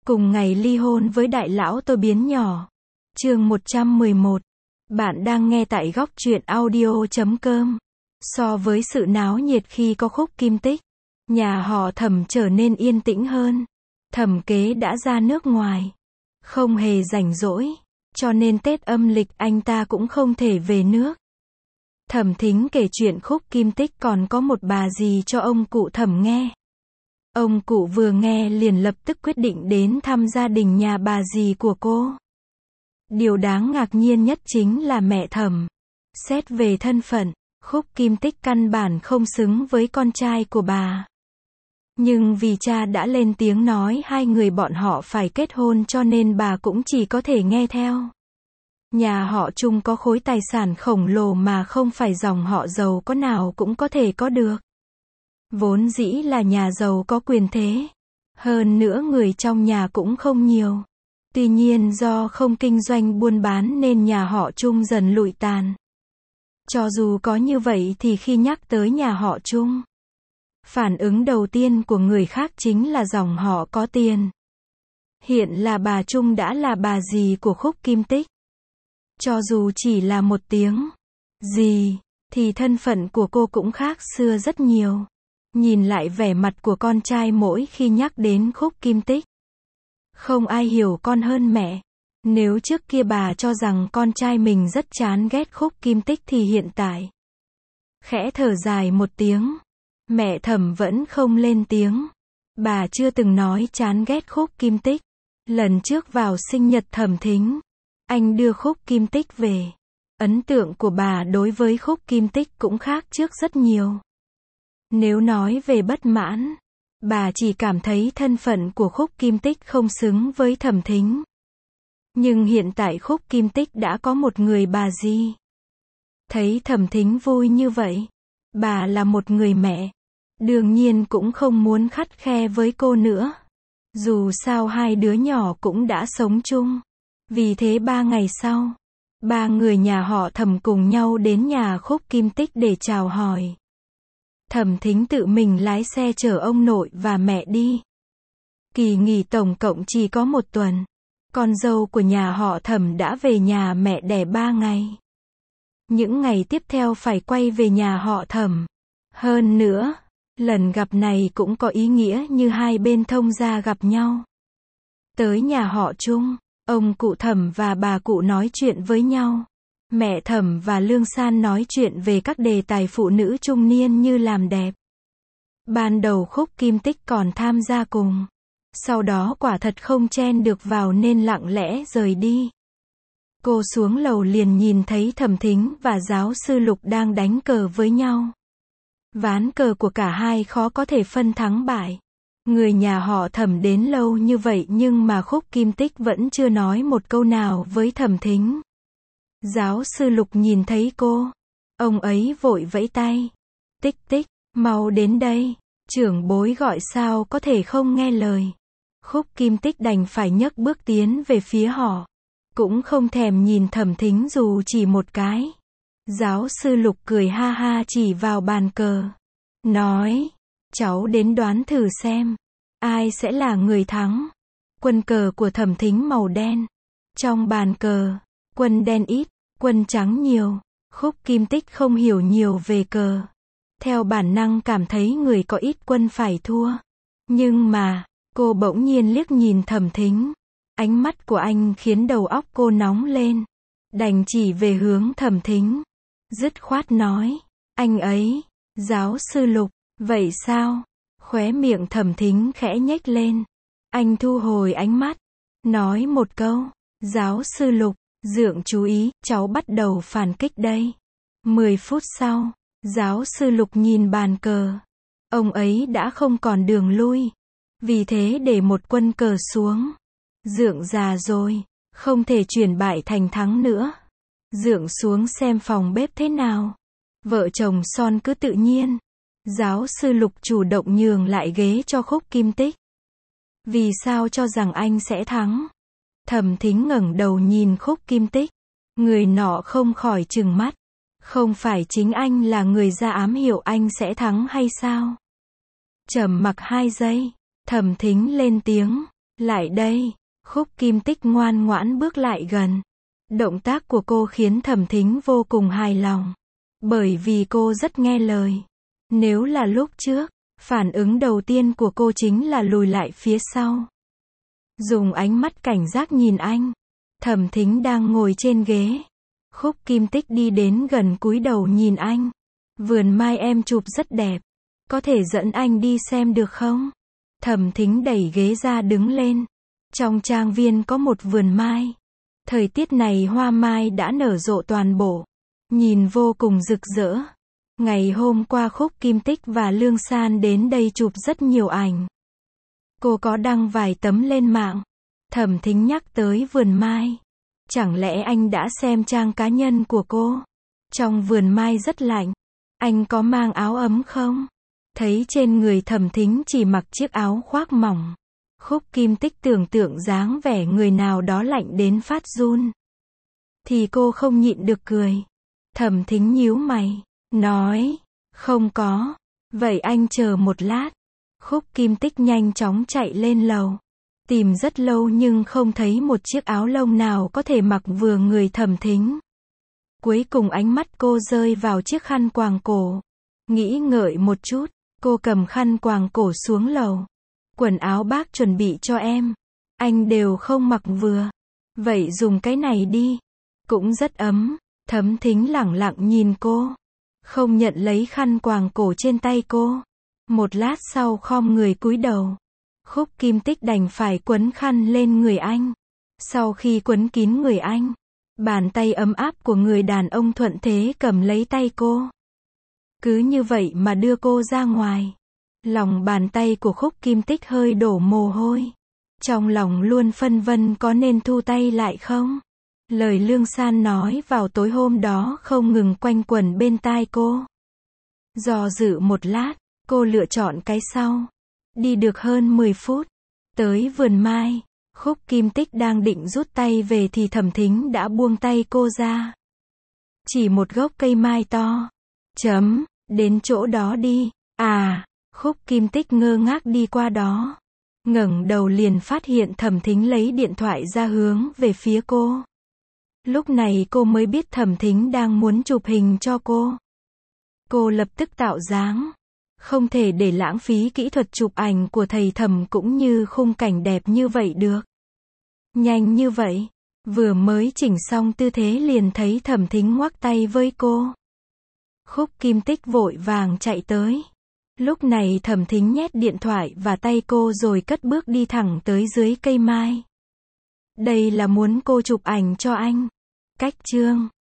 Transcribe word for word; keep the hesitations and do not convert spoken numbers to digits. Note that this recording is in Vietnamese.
Cùng ngày ly hôn với đại lão tôi biến nhỏ. Chương một trăm mười một. Bạn đang nghe tại góc truyện audio chấm com. So với sự náo nhiệt khi có Khúc Kim Tích, nhà họ Thẩm trở nên yên tĩnh hơn. Thẩm Kế đã ra nước ngoài, không hề rảnh rỗi, cho nên Tết âm lịch anh ta cũng không thể về nước. Thẩm Thính kể chuyện Khúc Kim Tích còn có một bà dì cho ông cụ Thẩm nghe. Ông cụ vừa nghe liền lập tức quyết định đến thăm gia đình nhà bà dì của cô. Điều đáng ngạc nhiên nhất chính là mẹ Thẩm. Xét về thân phận, Khúc Kim Tích căn bản không xứng với con trai của bà. Nhưng vì cha đã lên tiếng nói hai người bọn họ phải kết hôn cho nên bà cũng chỉ có thể nghe theo. Nhà họ Trung có khối tài sản khổng lồ mà không phải dòng họ giàu có nào cũng có thể có được. Vốn dĩ là nhà giàu có quyền thế. Hơn nữa người trong nhà cũng không nhiều. Tuy nhiên do không kinh doanh buôn bán nên nhà họ Trung dần lụi tàn. Cho dù có như vậy thì khi nhắc tới nhà họ Trung, phản ứng đầu tiên của người khác chính là dòng họ có tiền. Hiện là bà Trung đã là bà dì của Khúc Kim Tích. Cho dù chỉ là một tiếng dì, thì thân phận của cô cũng khác xưa rất nhiều. Nhìn lại vẻ mặt của con trai mỗi khi nhắc đến Khúc Kim Tích. Không ai hiểu con hơn mẹ. Nếu trước kia bà cho rằng con trai mình rất chán ghét Khúc Kim Tích thì hiện tại, khẽ thở dài một tiếng, mẹ Thẩm vẫn không lên tiếng. Bà chưa từng nói chán ghét Khúc Kim Tích. Lần trước vào sinh nhật Thẩm Thính, anh đưa Khúc Kim Tích về. Ấn tượng của bà đối với Khúc Kim Tích cũng khác trước rất nhiều. Nếu nói về bất mãn, bà chỉ cảm thấy thân phận của Khúc Kim Tích không xứng với Thẩm Thính. Nhưng hiện tại Khúc Kim Tích đã có một người bà dì. Thấy Thẩm Thính vui như vậy, bà là một người mẹ, đương nhiên cũng không muốn khắt khe với cô nữa. Dù sao hai đứa nhỏ cũng đã sống chung. Vì thế ba ngày sau, ba người nhà họ Thẩm cùng nhau đến nhà Khúc Kim Tích để chào hỏi. Thẩm Thính tự mình lái xe chở ông nội và mẹ đi. Kỳ nghỉ tổng cộng chỉ có một tuần. Con dâu của nhà họ Thẩm đã về nhà mẹ đẻ ba ngày. Những ngày tiếp theo phải quay về nhà họ Thẩm. Hơn nữa, lần gặp này cũng có ý nghĩa như hai bên thông gia gặp nhau. Tới nhà họ Trung, ông cụ Thẩm và bà cụ nói chuyện với nhau. Mẹ Thẩm và Lương San nói chuyện về các đề tài phụ nữ trung niên như làm đẹp. Ban đầu Khúc Kim Tích còn tham gia cùng. Sau đó quả thật không chen được vào nên lặng lẽ rời đi. Cô xuống lầu liền nhìn thấy Thẩm Thính và giáo sư Lục đang đánh cờ với nhau. Ván cờ của cả hai khó có thể phân thắng bại. Người nhà họ Thẩm đến lâu như vậy nhưng mà Khúc Kim Tích vẫn chưa nói một câu nào với Thẩm Thính. Giáo sư Lục nhìn thấy cô, ông ấy vội vẫy tay. Tích Tích, mau đến đây, trưởng bối gọi sao có thể không nghe lời. Khúc Kim Tích đành phải nhấc bước tiến về phía họ, cũng không thèm nhìn Thẩm Thính dù chỉ một cái. Giáo sư Lục cười ha ha chỉ vào bàn cờ, nói, cháu đến đoán thử xem, ai sẽ là người thắng. Quân cờ của Thẩm Thính màu đen. Trong bàn cờ, quân đen ít, quân trắng nhiều. Khúc Kim Tích không hiểu nhiều về cờ. Theo bản năng cảm thấy người có ít quân phải thua. Nhưng mà, cô bỗng nhiên liếc nhìn Thẩm Thính. Ánh mắt của anh khiến đầu óc cô nóng lên. Đành chỉ về hướng Thẩm Thính. Dứt khoát nói, anh ấy, giáo sư Lục, vậy sao? Khóe miệng Thẩm Thính khẽ nhếch lên. Anh thu hồi ánh mắt, nói một câu, giáo sư Lục, dượng chú ý, cháu bắt đầu phản kích đây. Mười phút sau, giáo sư Lục nhìn bàn cờ. Ông ấy đã không còn đường lui. Vì thế để một quân cờ xuống. Dượng già rồi, không thể chuyển bại thành thắng nữa. Dượng xuống xem phòng bếp thế nào. Vợ chồng son cứ tự nhiên. Giáo sư Lục chủ động nhường lại ghế cho Khúc Kim Tích. Vì sao cho rằng anh sẽ thắng? Thẩm Thính ngẩng đầu nhìn Khúc Kim Tích. Người nọ không khỏi trừng mắt. Không phải chính anh là người ra ám hiệu anh sẽ thắng hay sao? Trầm mặc hai giây, Thẩm Thính lên tiếng. Lại đây. Khúc Kim Tích ngoan ngoãn bước lại gần. Động tác của cô khiến Thẩm Thính vô cùng hài lòng. Bởi vì cô rất nghe lời. Nếu là lúc trước, phản ứng đầu tiên của cô chính là lùi lại phía sau. Dùng ánh mắt cảnh giác nhìn anh. Thẩm Thính đang ngồi trên ghế. Khúc Kim Tích đi đến gần cúi đầu nhìn anh. Vườn mai em chụp rất đẹp. Có thể dẫn anh đi xem được không? Thẩm Thính đẩy ghế ra đứng lên. Trong trang viên có một vườn mai. Thời tiết này hoa mai đã nở rộ toàn bộ. Nhìn vô cùng rực rỡ. Ngày hôm qua Khúc Kim Tích và Lương San đến đây chụp rất nhiều ảnh. Cô có đăng vài tấm lên mạng. Thẩm Thính nhắc tới vườn mai. Chẳng lẽ anh đã xem trang cá nhân của cô? Trong vườn mai rất lạnh. Anh có mang áo ấm không? Thấy trên người Thẩm Thính chỉ mặc chiếc áo khoác mỏng. Khúc Kim Tích tưởng tượng dáng vẻ người nào đó lạnh đến phát run. Thì cô không nhịn được cười. Thẩm Thính nhíu mày. Nói. Không có. Vậy anh chờ một lát. Khúc Kim Tích nhanh chóng chạy lên lầu. Tìm rất lâu nhưng không thấy một chiếc áo lông nào có thể mặc vừa người Thẩm Thính. Cuối cùng ánh mắt cô rơi vào chiếc khăn quàng cổ. Nghĩ ngợi một chút, cô cầm khăn quàng cổ xuống lầu. Quần áo bác chuẩn bị cho em. Anh đều không mặc vừa. Vậy dùng cái này đi. Cũng rất ấm. Thẩm Thính lẳng lặng nhìn cô. Không nhận lấy khăn quàng cổ trên tay cô. Một lát sau khom người cúi đầu. Khúc Kim Tích đành phải quấn khăn lên người anh. Sau khi quấn kín người anh, bàn tay ấm áp của người đàn ông thuận thế cầm lấy tay cô. Cứ như vậy mà đưa cô ra ngoài. Lòng bàn tay của Khúc Kim Tích hơi đổ mồ hôi. Trong lòng luôn phân vân có nên thu tay lại không? Lời Lương San nói vào tối hôm đó không ngừng quanh quẩn bên tai cô. Do dự một lát, cô lựa chọn cái sau. Đi được hơn mười phút. Tới vườn mai. Khúc Kim Tích đang định rút tay về thì Thẩm Thính đã buông tay cô ra. Chỉ một gốc cây mai to. Chấm. Đến chỗ đó đi. À. Khúc Kim Tích ngơ ngác đi qua đó. Ngẩng đầu liền phát hiện Thẩm Thính lấy điện thoại ra hướng về phía cô. Lúc này cô mới biết Thẩm Thính đang muốn chụp hình cho cô. Cô lập tức tạo dáng. Không thể để lãng phí kỹ thuật chụp ảnh của thầy Thẩm cũng như khung cảnh đẹp như vậy được. Nhanh như vậy. Vừa mới chỉnh xong tư thế liền thấy Thẩm Thính ngoắc tay với cô. Khúc Kim Tích vội vàng chạy tới. Lúc này Thẩm Thính nhét điện thoại và tay cô rồi cất bước đi thẳng tới dưới cây mai. Đây là muốn cô chụp ảnh cho anh. Cách chương